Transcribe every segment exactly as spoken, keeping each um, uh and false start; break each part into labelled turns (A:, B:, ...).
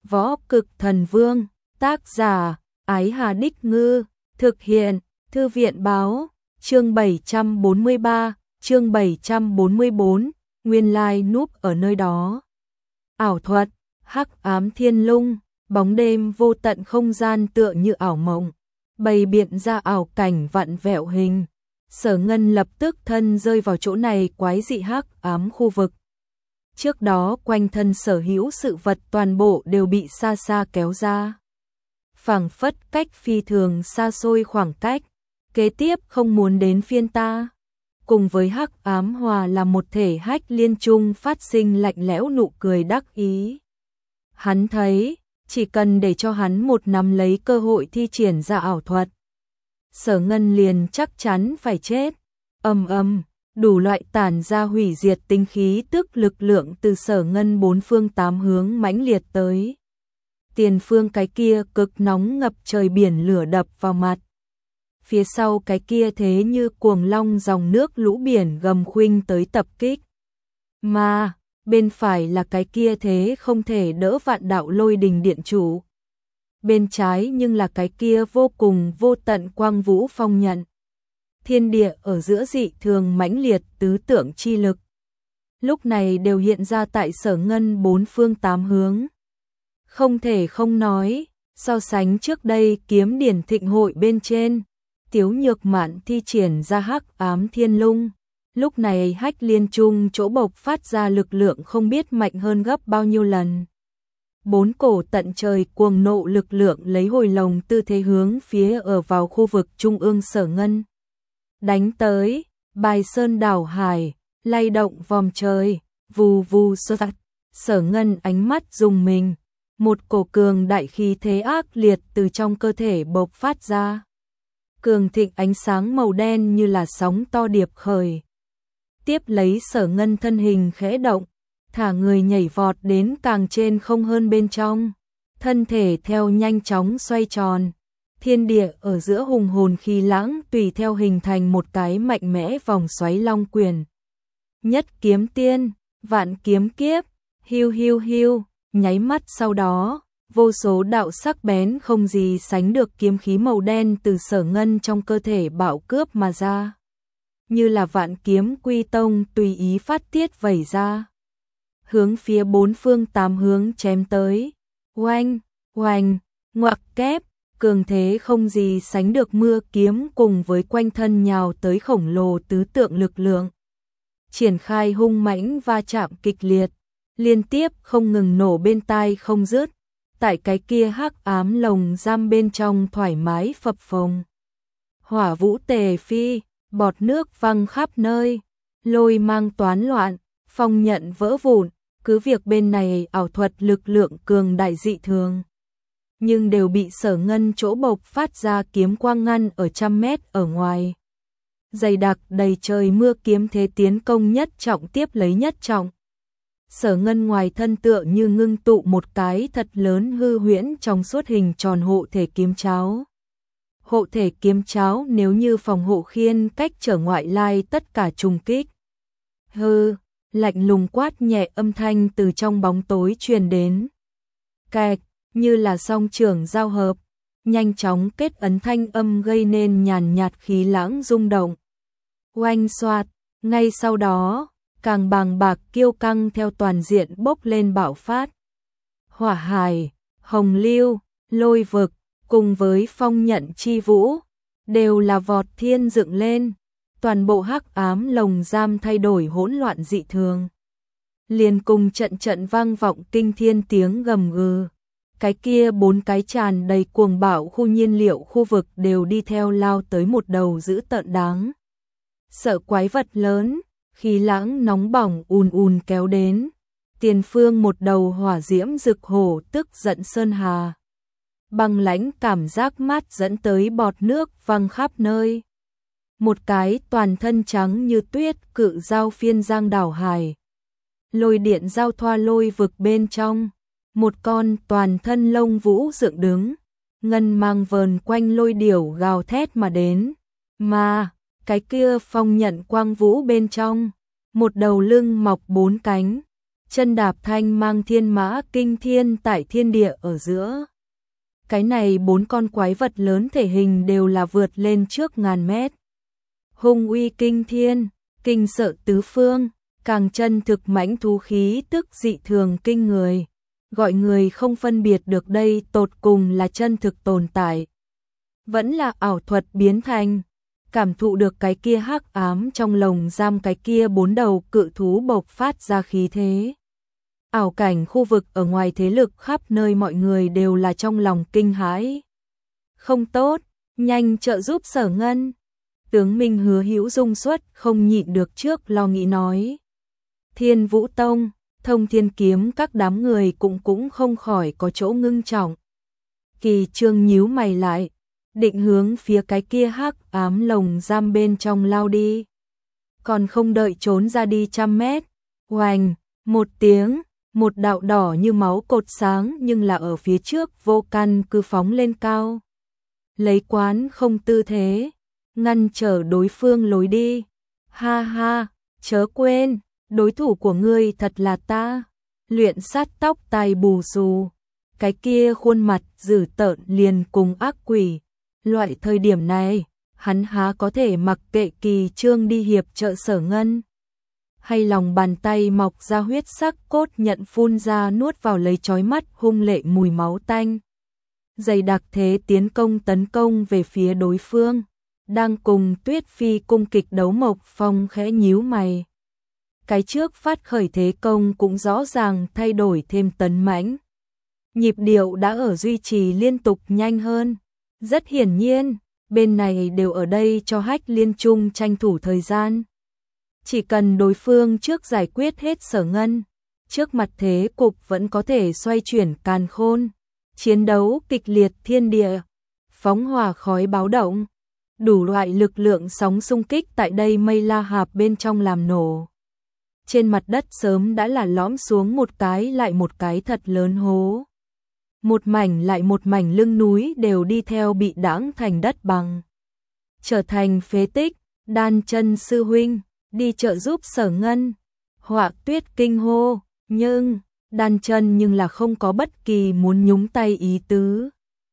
A: Võ Cực Thần Vương, tác giả, Ái Hà Đích Ngư, thực hiện, Thư viện Báo, chương bảy trăm bốn mươi ba, chương bảy trăm bốn mươi bốn, nguyên lai núp ở nơi đó. Ảo thuật, hắc ám thiên lung, bóng đêm vô tận không gian tựa như ảo mộng, bày biện ra ảo cảnh vặn vẹo hình. Sở Ngân lập tức thân rơi vào chỗ này quái dị hắc ám khu vực. Trước đó quanh thân sở hữu sự vật toàn bộ đều bị xa xa kéo ra. Phảng phất cách phi thường xa xôi khoảng cách, kế tiếp không muốn đến phiên ta. Cùng với hắc ám hòa là một thể hách liên trung phát sinh lạnh lẽo nụ cười đắc ý. Hắn thấy, chỉ cần để cho hắn một năm lấy cơ hội thi triển ra ảo thuật, Sở Ngân liền chắc chắn phải chết. Ầm ầm, đủ loại tản ra hủy diệt tinh khí tức lực lượng từ Sở Ngân bốn phương tám hướng mãnh liệt tới. Tiền phương cái kia cực nóng ngập trời biển lửa đập vào mặt. Phía sau cái kia thế như cuồng long dòng nước lũ biển gầm khuynh tới tập kích. Mà, bên phải là cái kia thế không thể đỡ vạn đạo lôi đình điện chủ. Bên trái nhưng là cái kia vô cùng vô tận quang vũ phong nhận. Thiên địa ở giữa dị thường mãnh liệt tứ tượng chi lực. Lúc này đều hiện ra tại Sở Ngân bốn phương tám hướng. Không thể không nói, so sánh trước đây kiếm điển thịnh hội bên trên, Tiếu Nhược Mạn thi triển ra hắc ám thiên lung. Lúc này hách liên trung chỗ bộc phát ra lực lượng không biết mạnh hơn gấp bao nhiêu lần. Bốn cổ tận trời cuồng nộ lực lượng lấy hồi lồng tư thế hướng phía ở vào khu vực trung ương Sở Ngân. Đánh tới, bài sơn đảo hải, lay động vòm trời, vù vù sơ tắt. Sở Ngân ánh mắt dùng mình, một cổ cường đại khí thế ác liệt từ trong cơ thể bộc phát ra. Cường thịnh ánh sáng màu đen như là sóng to điệp khởi. Tiếp lấy Sở Ngân thân hình khẽ động, thả người nhảy vọt đến càng trên không hơn bên trong. Thân thể theo nhanh chóng xoay tròn. Thiên địa ở giữa hùng hồn khí lãng tùy theo hình thành một cái mạnh mẽ vòng xoáy long quyền. Nhất kiếm tiên, vạn kiếm kiếp, hiu hiu hiu, nháy mắt sau đó, vô số đạo sắc bén không gì sánh được kiếm khí màu đen từ Sở Ngân trong cơ thể bạo cướp mà ra. Như là vạn kiếm quy tông tùy ý phát tiết vẩy ra. Hướng phía bốn phương tám hướng chém tới. Oanh, oanh, ngoặc kép, cường thế không gì sánh được mưa kiếm cùng với quanh thân nhào tới khổng lồ tứ tượng lực lượng. Triển khai hung mãnh va chạm kịch liệt, liên tiếp không ngừng nổ bên tai không dứt. Tại cái kia hắc ám lồng giam bên trong thoải mái phập phồng. Hỏa vũ tề phi, bọt nước văng khắp nơi, lôi mang toán loạn, phong nhận vỡ vụn, cứ việc bên này ảo thuật lực lượng cường đại dị thường. Nhưng đều bị Sở Ngân chỗ bộc phát ra kiếm quang ngăn ở trăm mét ở ngoài. Dày đặc đầy trời mưa kiếm thế tiến công nhất trọng tiếp lấy nhất trọng. Sở Ngân ngoài thân tựa như ngưng tụ một cái thật lớn hư huyễn trong suốt hình tròn hộ thể kiếm cháo. Hộ thể kiếm cháo nếu như phòng hộ khiên cách trở ngoại lai tất cả trùng kích. Hư, lạnh lùng quát nhẹ âm thanh từ trong bóng tối truyền đến. Kẹt, như là song trường giao hợp, nhanh chóng kết ấn thanh âm gây nên nhàn nhạt khí lãng rung động. Oanh xoạt, ngay sau đó, càng bàng bạc kiêu căng theo toàn diện bốc lên bạo phát. Hỏa hải, hồng lưu, lôi vực, cùng với phong nhận chi vũ, đều là vọt thiên dựng lên. Toàn bộ hắc ám lồng giam thay đổi hỗn loạn dị thường. Liền cùng trận trận vang vọng kinh thiên tiếng gầm gừ. Cái kia bốn cái tràn đầy cuồng bạo khu nhiên liệu khu vực đều đi theo lao tới một đầu dữ tợn đáng. Sợ quái vật lớn, khí lãng nóng bỏng ùn ùn kéo đến. Tiền phương một đầu hỏa diễm rực hổ tức giận sơn hà. Băng lãnh cảm giác mát dẫn tới bọt nước văng khắp nơi. Một cái toàn thân trắng như tuyết cự dao phiên giang đảo hải. Lôi điện giao thoa lôi vực bên trong. Một con toàn thân lông vũ dựng đứng. Ngân mang vờn quanh lôi điểu gào thét mà đến. Mà, cái kia phong nhận quang vũ bên trong. Một đầu lưng mọc bốn cánh. chân đạp thanh mang thiên mã kinh thiên tại thiên địa ở giữa. Cái này bốn con quái vật lớn thể hình đều là vượt lên trước ngàn mét. Hung uy kinh thiên, kinh sợ tứ phương, càng chân thực mãnh thú khí tức dị thường kinh người, gọi người không phân biệt được đây tột cùng là chân thực tồn tại, vẫn là ảo thuật biến thành. Cảm thụ được cái kia hắc ám trong lồng giam cái kia bốn đầu cự thú bộc phát ra khí thế. Ảo cảnh khu vực ở ngoài thế lực khắp nơi mọi người đều là trong lòng kinh hãi. Không tốt, nhanh trợ giúp Sở Ngân. Tướng Minh Hứa Hữu Dung xuất không nhịn được trước lo nghĩ nói. Thiên Vũ Tông, Thông Thiên Kiếm các đám người cũng cũng không khỏi có chỗ ngưng trọng. Kỳ Trương nhíu mày lại, định hướng phía cái kia hắc ám lồng giam bên trong lao đi. Còn không đợi trốn ra đi trăm mét, oành, một tiếng, một đạo đỏ như máu cột sáng nhưng là ở phía trước vô căn cứ phóng lên cao. Lấy quán không tư thế, ngăn trở đối phương lối đi. Ha ha, chớ quên, đối thủ của ngươi thật là ta. Luyện sát tóc tai bù xù, cái kia khuôn mặt dữ tợn liền cùng ác quỷ. Loại thời điểm này, hắn há có thể mặc kệ Kỳ Trương đi hiệp trợ Sở Ngân. Hay lòng bàn tay mọc ra huyết sắc cốt nhận phun ra nuốt vào lấy chói mắt hung lệ mùi máu tanh. Dày đặc thế tiến công tấn công về phía đối phương, đang cùng Tuyết Phi cung kịch đấu Mộc Phong khẽ nhíu mày. Cái trước phát khởi thế công cũng rõ ràng thay đổi thêm tấn mãnh. Nhịp điệu đã ở duy trì liên tục nhanh hơn. Rất hiển nhiên, bên này đều ở đây cho Hách Liên Trung tranh thủ thời gian. Chỉ cần đối phương trước giải quyết hết Sở Ngân, trước mặt thế cục vẫn có thể xoay chuyển càn khôn. Chiến đấu kịch liệt thiên địa, phóng hỏa khói báo động, đủ loại lực lượng sóng xung kích tại đây mây la hạp bên trong làm nổ. Trên mặt đất sớm đã là lõm xuống một cái lại một cái thật lớn hố. Một mảnh lại một mảnh lưng núi đều đi theo bị đãng thành đất bằng. Trở thành phế tích, Đan Chân sư huynh, đi trợ giúp Sở Ngân. Họa Tuyết kinh hô, nhưng, Đan Chân nhưng là không có bất kỳ muốn nhúng tay ý tứ.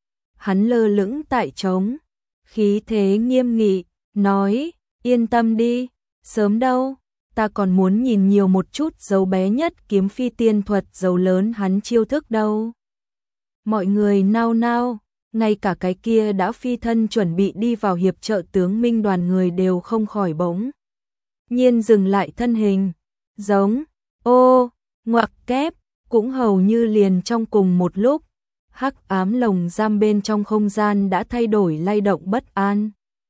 A: Hắn lơ lửng tại trống, khí thế nghiêm nghị, nói, yên tâm đi, sớm đâu, ta còn muốn nhìn nhiều một chút dấu bé nhất kiếm phi tiên thuật dấu lớn hắn chiêu thức đâu. Mọi người nao nao, ngay cả cái kia đã phi thân chuẩn bị đi vào hiệp trợ tướng Minh đoàn người đều không khỏi bỗng nhiên dừng lại thân hình, giống, ô, ngoặc kép, cũng hầu như liền trong cùng một lúc, hắc ám lồng giam bên trong không gian đã thay đổi lay động bất an.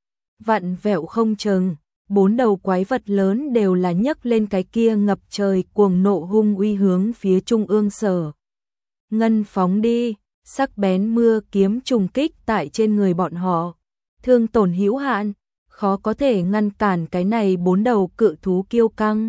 A: Vặn vẹo không chừng, bốn đầu quái vật lớn đều là nhấc lên cái kia ngập trời cuồng nộ hung uy hướng phía trung ương Sở Ngân phóng đi. Sắc bén mưa kiếm trùng kích tại trên người bọn họ, thương tổn hữu hạn, khó có thể ngăn cản cái này bốn đầu cự thú kiêu căng.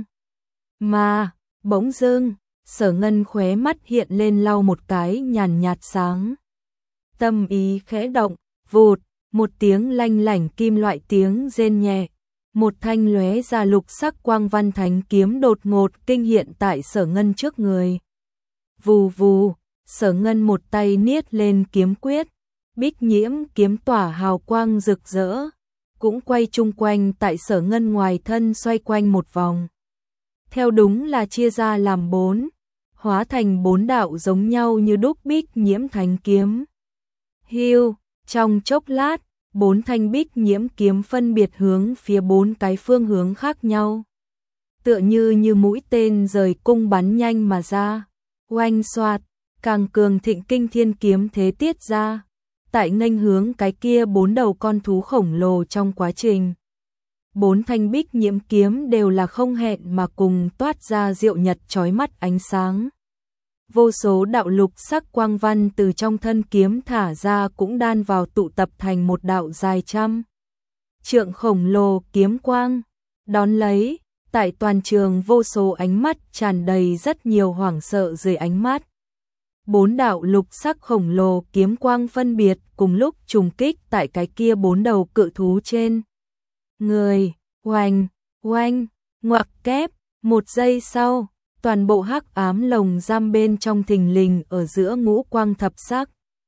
A: Mà, bỗng dưng, Sở Ngân khóe mắt hiện lên lau một cái nhàn nhạt sáng. Tâm ý khẽ động, vụt, một tiếng lanh lảnh kim loại tiếng rên nhẹ, một thanh lóe ra lục sắc quang văn thánh kiếm đột ngột kinh hiện tại Sở Ngân trước người. Vù vù. Sở Ngân một tay niết lên kiếm quyết, bích nhiễm kiếm tỏa hào quang rực rỡ, cũng quay chung quanh tại Sở Ngân ngoài thân xoay quanh một vòng. Theo đúng là chia ra làm bốn, hóa thành bốn đạo giống nhau như đúc bích nhiễm thánh kiếm. Hiu, trong chốc lát, bốn thanh bích nhiễm kiếm phân biệt hướng phía bốn cái phương hướng khác nhau. Tựa như như mũi tên rời cung bắn nhanh mà ra, oanh xoạt. Càng cường thịnh kinh thiên kiếm thế tiết ra, tại nghênh hướng cái kia bốn đầu con thú khổng lồ trong quá trình. Bốn thanh bích nhiễm kiếm đều là không hẹn mà cùng toát ra diệu nhật chói mắt ánh sáng. Vô số đạo lục sắc quang văn từ trong thân kiếm thả ra cũng đan vào tụ tập thành một đạo dài trăm trượng khổng lồ kiếm quang. Đón lấy, tại toàn trường vô số ánh mắt tràn đầy rất nhiều hoảng sợ dưới ánh mắt. Bốn đạo lục sắc khổng lồ kiếm quang phân biệt cùng lúc trùng kích tại cái kia bốn đầu cự thú trên người, oanh, oanh, ngoặc kép, một giây sau, toàn bộ hắc ám lồng giam bên trong thình lình ở giữa ngũ quang thập sắc.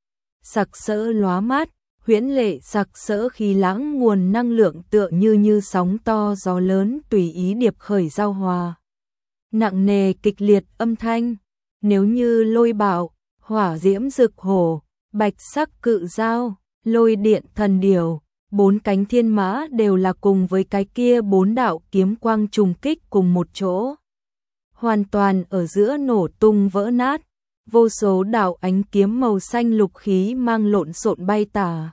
A: Sặc sỡ lóa mắt, huyễn lệ sặc sỡ khí lãng nguồn năng lượng tựa như như sóng to gió lớn tùy ý điệp khởi giao hòa. Nặng nề kịch liệt âm thanh, nếu như lôi bạo, hỏa diễm rực hổ, bạch sắc cự dao, lôi điện thần điểu, bốn cánh thiên mã đều là cùng với cái kia bốn đạo kiếm quang trùng kích cùng một chỗ. Hoàn toàn ở giữa nổ tung vỡ nát, vô số đạo ánh kiếm màu xanh lục khí mang lộn xộn bay tả.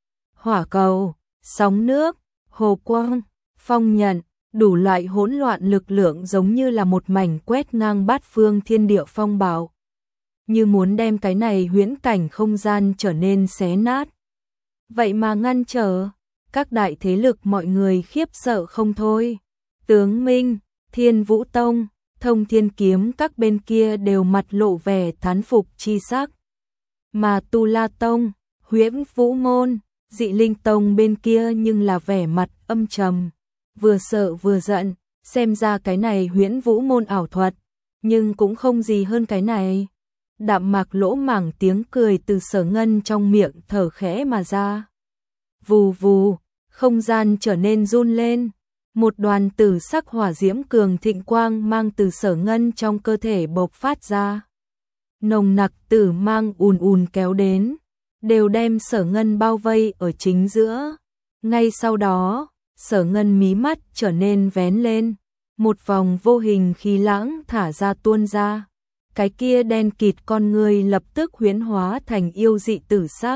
A: Hỏa cầu, sóng nước, hồ quang, phong nhận, đủ loại hỗn loạn lực lượng giống như là một mảnh quét ngang bát phương thiên địa phong bạo. Như muốn đem cái này huyễn cảnh không gian trở nên xé nát. Vậy mà ngăn trở, các đại thế lực mọi người khiếp sợ không thôi. Tướng Minh, Thiên Vũ Tông, Thông Thiên Kiếm các bên kia đều mặt lộ vẻ thán phục chi sắc. Mà Tu La Tông, Huyễn Vũ Môn, Dị Linh Tông bên kia nhưng là vẻ mặt âm trầm, vừa sợ vừa giận, xem ra cái này Huyễn Vũ Môn ảo thuật, nhưng cũng không gì hơn cái này. Đạm mạc lỗ mảng tiếng cười từ Sở Ngân trong miệng thở khẽ mà ra. Vù vù, không gian trở nên run lên, một đoàn tử sắc hỏa diễm cường thịnh quang mang từ Sở Ngân trong cơ thể bộc phát ra. Nồng nặc tử mang ùn ùn kéo đến, đều đem Sở Ngân bao vây ở chính giữa. Ngay sau đó, Sở Ngân mí mắt trở nên vén lên, một vòng vô hình khí lãng thả ra tuôn ra. Cái kia đen kịt con người lập tức huyễn hóa thành yêu dị tử sắc.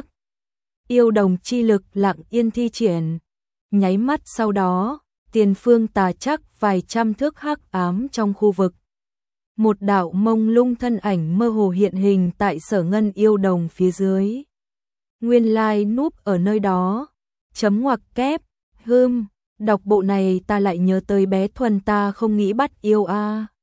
A: Yêu đồng chi lực lặng yên thi triển. Nháy mắt sau đó, tiền phương tà chắc vài trăm thước hắc ám trong khu vực. Một đạo mông lung thân ảnh mơ hồ hiện hình tại Sở Ngân yêu đồng phía dưới. Nguyên lai núp ở nơi đó. Chấm ngoặc kép, hưm, đọc bộ này ta lại nhớ tới bé Thuần ta không nghĩ bắt yêu a.